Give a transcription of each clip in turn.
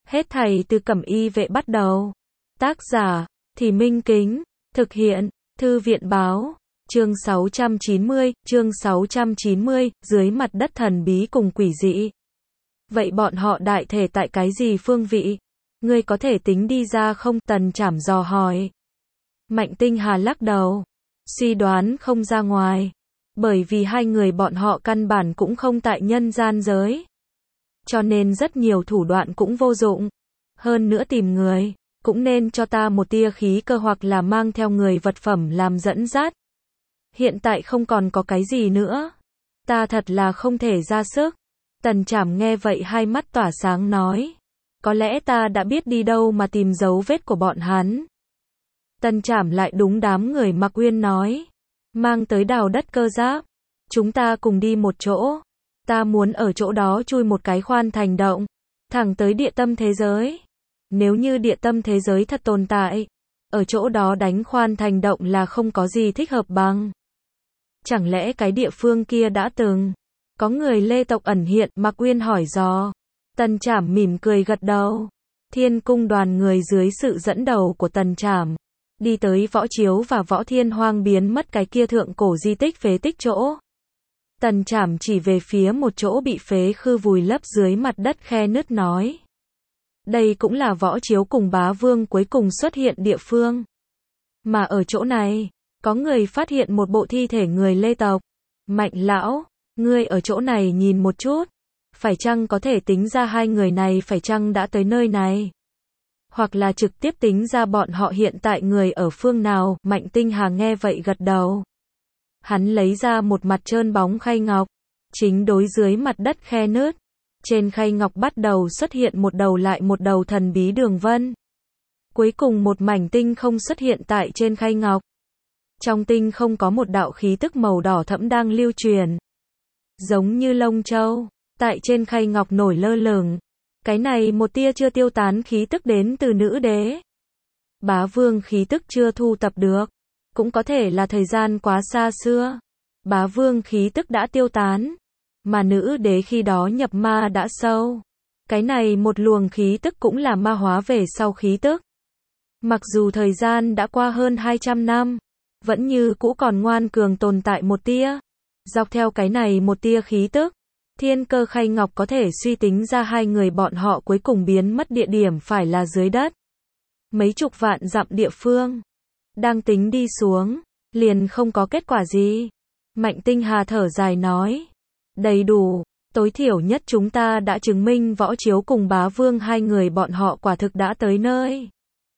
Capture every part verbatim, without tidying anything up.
Hết thảy từ Cẩm Y Vệ bắt đầu. Tác giả, Thì Minh Kính. Thực hiện, Thư viện báo. Chương sáu trăm chín mươi, chương sáu trăm chín mươi, dưới mặt đất thần bí cùng quỷ dị. Vậy bọn họ đại thể tại cái gì phương vị? Ngươi có thể tính đi ra không? Tần Trảm dò hỏi. Mạnh Tinh Hà lắc đầu. Suy đoán không ra ngoài. Bởi vì hai người bọn họ căn bản cũng không tại nhân gian giới. Cho nên rất nhiều thủ đoạn cũng vô dụng. Hơn nữa tìm người, cũng nên cho ta một tia khí cơ hoặc là mang theo người vật phẩm làm dẫn dắt. Hiện tại không còn có cái gì nữa. Ta thật là không thể ra sức. Tần Trảm nghe vậy hai mắt tỏa sáng nói. Có lẽ ta đã biết đi đâu mà tìm dấu vết của bọn hắn. Tần Trảm lại đúng đám người Mặc Uyên nói. Mang tới đào đất cơ giáp. Chúng ta cùng đi một chỗ. Ta muốn ở chỗ đó chui một cái khoan thành động. Thẳng tới địa tâm thế giới. Nếu như địa tâm thế giới thật tồn tại. Ở chỗ đó đánh khoan thành động là không có gì thích hợp bằng. Chẳng lẽ cái địa phương kia đã từng có người Lê tộc ẩn hiện? Mặc Uyên hỏi dò. Tần Trảm mỉm cười gật đầu. Thiên cung đoàn người dưới sự dẫn đầu của Tần Trảm đi tới Võ Chiếu và Võ Thiên Hoang biến mất cái kia thượng cổ di tích phế tích chỗ. Tần Trảm chỉ về phía một chỗ bị phế khư vùi lấp dưới mặt đất khe nứt nói. Đây cũng là Võ Chiếu cùng Bá Vương cuối cùng xuất hiện địa phương. Mà ở chỗ này, có người phát hiện một bộ thi thể người Lê tộc. Mạnh lão, ngươi ở chỗ này nhìn một chút. Phải chăng có thể tính ra hai người này phải chăng đã tới nơi này? Hoặc là trực tiếp tính ra bọn họ hiện tại người ở phương nào? Mạnh Tinh Hà nghe vậy gật đầu. Hắn lấy ra một mặt trơn bóng khay ngọc. Chính đối dưới mặt đất khe nứt. Trên khay ngọc bắt đầu xuất hiện một đầu lại một đầu thần bí đường vân. Cuối cùng một mảnh tinh không xuất hiện tại trên khay ngọc. Trong tinh không có một đạo khí tức màu đỏ thẫm đang lưu truyền. Giống như lông châu. Tại trên khay ngọc nổi lơ lửng. Cái này một tia chưa tiêu tán khí tức đến từ nữ đế. Bá Vương khí tức chưa thu tập được. Cũng có thể là thời gian quá xa xưa. Bá Vương khí tức đã tiêu tán. Mà nữ đế khi đó nhập ma đã sâu. Cái này một luồng khí tức cũng là ma hóa về sau khí tức. Mặc dù thời gian đã qua hơn hai trăm năm. Vẫn như cũ còn ngoan cường tồn tại một tia. Dọc theo cái này một tia khí tức. Thiên Cơ Khay Ngọc có thể suy tính ra hai người bọn họ cuối cùng biến mất địa điểm phải là dưới đất. Mấy chục vạn dặm địa phương. Đang tính đi xuống. Liền không có kết quả gì. Mạnh Tinh Hà thở dài nói. Đầy đủ. Tối thiểu nhất chúng ta đã chứng minh Võ Chiếu cùng Bá Vương hai người bọn họ quả thực đã tới nơi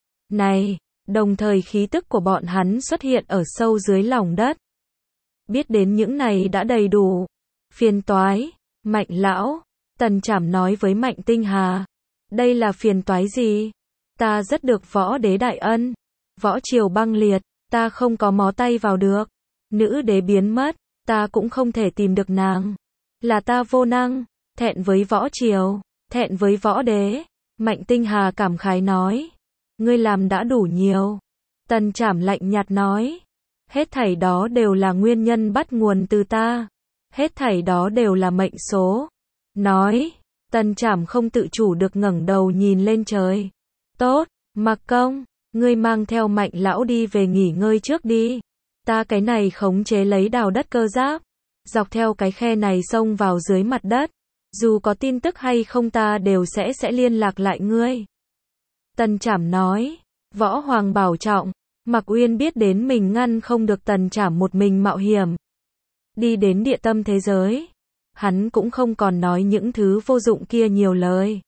này. Đồng thời khí tức của bọn hắn xuất hiện ở sâu dưới lòng đất. Biết đến những này đã đầy đủ. Phiền toái. Mạnh lão. Tần Trảm nói với Mạnh Tinh Hà. Đây là phiền toái gì? Ta rất được Võ đế đại ân. Võ triều băng liệt. Ta không có mó tay vào được. Nữ đế biến mất. Ta cũng không thể tìm được nàng. Là ta vô năng. Thẹn với Võ triều. Thẹn với Võ đế. Mạnh Tinh Hà cảm khái nói. Ngươi làm đã đủ nhiều. Tần Trảm lạnh nhạt nói. Hết thảy đó đều là nguyên nhân bắt nguồn từ ta. Hết thảy đó đều là mệnh số. Nói. Tần Trảm không tự chủ được ngẩng đầu nhìn lên trời. Tốt. Mặc Công. Ngươi mang theo Mạnh lão đi về nghỉ ngơi trước đi. Ta cái này khống chế lấy đào đất cơ giáp. Dọc theo cái khe này xông vào dưới mặt đất. Dù có tin tức hay không ta đều sẽ sẽ liên lạc lại ngươi. Tần Trảm nói. Võ Hoàng bảo trọng. Mặc Uyên biết đến mình ngăn không được Tần Trảm một mình mạo hiểm. Đi đến địa tâm thế giới. Hắn cũng không còn nói những thứ vô dụng kia nhiều lời.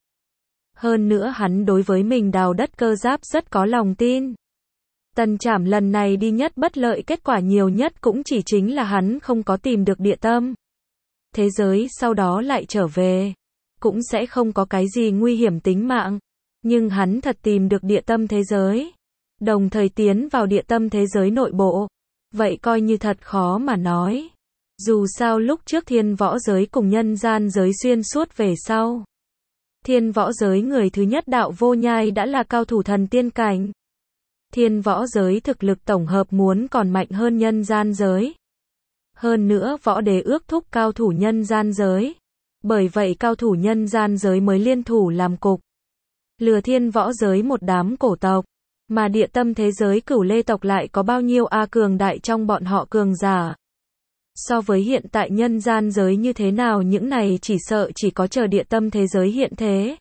Hơn nữa hắn đối với mình đào đất cơ giáp rất có lòng tin. Tần Trảm lần này đi nhất bất lợi kết quả nhiều nhất cũng chỉ chính là hắn không có tìm được địa tâm thế giới, sau đó lại trở về. Cũng sẽ không có cái gì nguy hiểm tính mạng. Nhưng hắn thật tìm được địa tâm thế giới. Đồng thời tiến vào địa tâm thế giới nội bộ. Vậy coi như thật khó mà nói. Dù sao lúc trước thiên võ giới cùng nhân gian giới xuyên suốt về sau. Thiên võ giới người thứ nhất Đạo Vô Nhai đã là cao thủ thần tiên cảnh. Thiên võ giới thực lực tổng hợp muốn còn mạnh hơn nhân gian giới. Hơn nữa Võ đế ước thúc cao thủ nhân gian giới. Bởi vậy cao thủ nhân gian giới mới liên thủ làm cục. lừa thiên võ giới một đám cổ tộc, mà địa tâm thế giới Cửu Lê tộc lại có bao nhiêu a cường đại trong bọn họ cường giả. So với hiện tại nhân gian giới như thế nào, những này chỉ sợ chỉ có chờ địa tâm thế giới hiện thế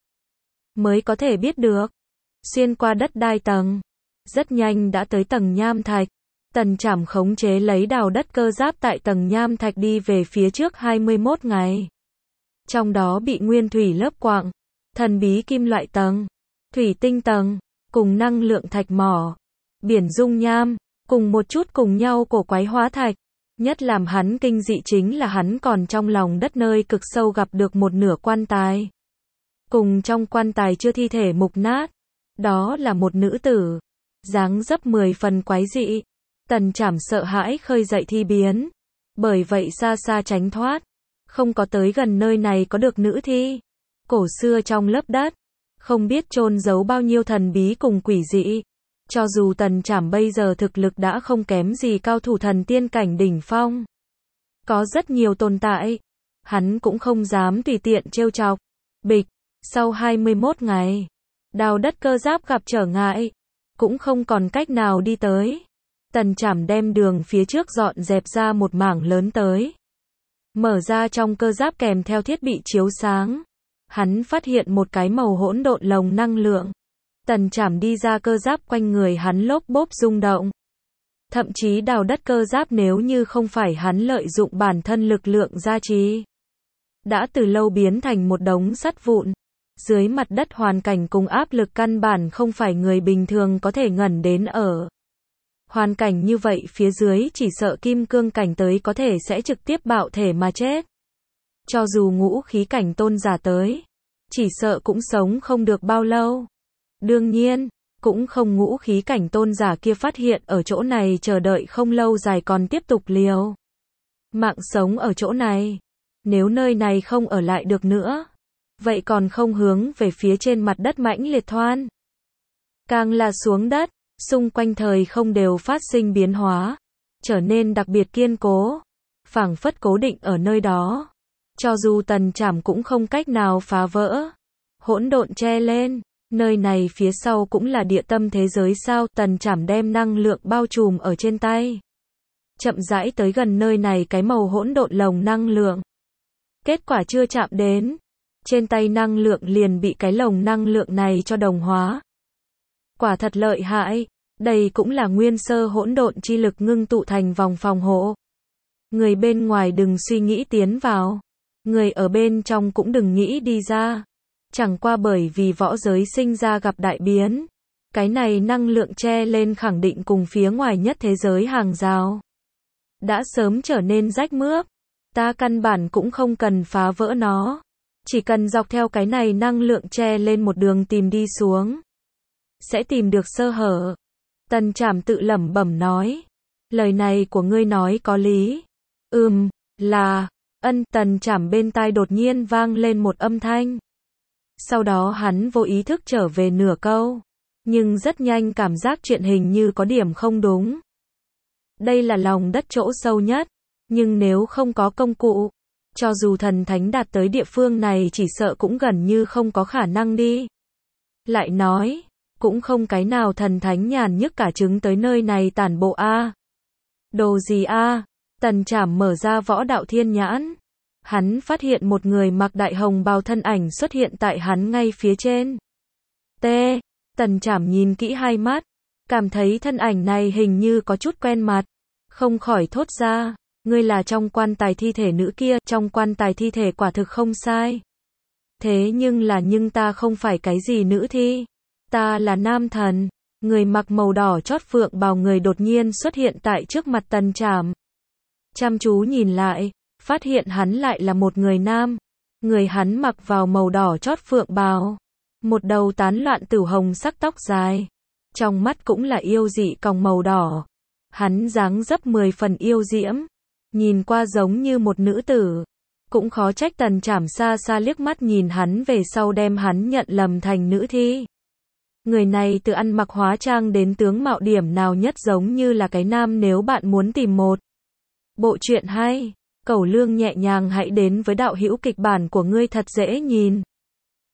mới có thể biết được. Xuyên qua đất đai tầng, rất nhanh đã tới tầng nham thạch. Tần Trảm khống chế lấy đào đất cơ giáp tại tầng nham thạch đi về phía trước hai mươi mốt ngày. Trong đó bị nguyên thủy lớp quặng, thần bí kim loại tầng, thủy tinh tầng, cùng năng lượng thạch mỏ, biển dung nham, cùng một chút cùng nhau cổ quái hóa thạch. Nhất làm hắn kinh dị chính là hắn còn trong lòng đất nơi cực sâu gặp được một nửa quan tài. Cùng trong quan tài chưa thi thể mục nát. Đó là một nữ tử, dáng dấp mười phần quái dị. Tần Trảm sợ hãi khơi dậy thi biến, bởi vậy xa xa tránh thoát, không có tới gần nơi này có được nữ thi. Cổ xưa trong lớp đất, không biết chôn giấu bao nhiêu thần bí cùng quỷ dị. Cho dù Tần Trảm bây giờ thực lực đã không kém gì cao thủ thần tiên cảnh đỉnh phong, có rất nhiều tồn tại, hắn cũng không dám tùy tiện trêu chọc. Bịch, sau hai mươi mốt ngày, đào đất cơ giáp gặp trở ngại, cũng không còn cách nào đi tới. Tần Trảm đem đường phía trước dọn dẹp ra một mảng lớn tới. Mở ra trong cơ giáp kèm theo thiết bị chiếu sáng. Hắn phát hiện một cái màu hỗn độn lồng năng lượng. Tần Trảm đi ra cơ giáp, quanh người hắn lốp bốp rung động. Thậm chí đào đất cơ giáp nếu như không phải hắn lợi dụng bản thân lực lượng gia trì, đã từ lâu biến thành một đống sắt vụn. Dưới mặt đất hoàn cảnh cùng áp lực căn bản không phải người bình thường có thể ngẩng đến ở. Hoàn cảnh như vậy phía dưới chỉ sợ kim cương cảnh tới có thể sẽ trực tiếp bạo thể mà chết. Cho dù ngũ khí cảnh tôn giả tới, chỉ sợ cũng sống không được bao lâu. Đương nhiên, cũng không ngũ khí cảnh tôn giả kia phát hiện ở chỗ này chờ đợi không lâu dài còn tiếp tục liều mạng sống ở chỗ này. Nếu nơi này không ở lại được nữa, vậy còn không hướng về phía trên mặt đất mãnh liệt thoan. Càng là xuống đất, xung quanh thời không đều phát sinh biến hóa, trở nên đặc biệt kiên cố, phảng phất cố định ở nơi đó. Cho dù Tần Trảm cũng không cách nào phá vỡ. Hỗn độn che lên, nơi này phía sau cũng là địa tâm thế giới sao? Tần Trảm đem năng lượng bao trùm ở trên tay, chậm rãi tới gần nơi này cái màu hỗn độn lồng năng lượng. Kết quả chưa chạm đến, trên tay năng lượng liền bị cái lồng năng lượng này cho đồng hóa. Quả thật lợi hại, đây cũng là nguyên sơ hỗn độn chi lực ngưng tụ thành vòng phòng hộ. Người bên ngoài đừng suy nghĩ tiến vào, người ở bên trong cũng đừng nghĩ đi ra. Chẳng qua bởi vì võ giới sinh ra gặp đại biến, cái này năng lượng che lên khẳng định cùng phía ngoài nhất thế giới hàng rào đã sớm trở nên rách mướp. Ta căn bản cũng không cần phá vỡ nó, chỉ cần dọc theo cái này năng lượng che lên một đường tìm đi xuống, sẽ tìm được sơ hở. Tần Trảm tự lẩm bẩm nói, lời này của ngươi nói có lý. Ừm, là, ân. Tần Trảm bên tai đột nhiên vang lên một âm thanh. Sau đó hắn vô ý thức trở về nửa câu, nhưng rất nhanh cảm giác chuyện hình như có điểm không đúng. Đây là lòng đất chỗ sâu nhất, nhưng nếu không có công cụ, cho dù thần thánh đạt tới địa phương này chỉ sợ cũng gần như không có khả năng đi. Lại nói, cũng không cái nào thần thánh nhàn nhức cả trứng tới nơi này tản bộ a. Đồ gì a? Tần Trảm mở ra võ đạo thiên nhãn. Hắn phát hiện một người mặc đại hồng bào thân ảnh xuất hiện tại hắn ngay phía trên. T. Tần Trảm nhìn kỹ hai mắt, cảm thấy thân ảnh này hình như có chút quen mặt, không khỏi thốt ra, ngươi là trong quan tài thi thể nữ kia. Trong quan tài thi thể quả thực không sai. Thế nhưng là nhưng ta không phải cái gì nữ thi, ta là nam thần. Người mặc màu đỏ chót phượng bào người đột nhiên xuất hiện tại trước mặt Tần Trảm. Chăm chú nhìn lại, phát hiện hắn lại là một người nam. Người hắn mặc vào màu đỏ chót phượng bào, một đầu tán loạn tử hồng sắc tóc dài, trong mắt cũng là yêu dị còng màu đỏ. Hắn dáng dấp mười phần yêu diễm, nhìn qua giống như một nữ tử. Cũng khó trách Tần Trảm xa xa liếc mắt nhìn hắn về sau đem hắn nhận lầm thành nữ thi. Người này từ ăn mặc hóa trang đến tướng mạo điểm nào nhất giống như là cái nam. Nếu bạn muốn tìm một bộ truyện hay, cẩu lương nhẹ nhàng hãy đến với đạo hữu kịch bản của ngươi thật dễ nhìn.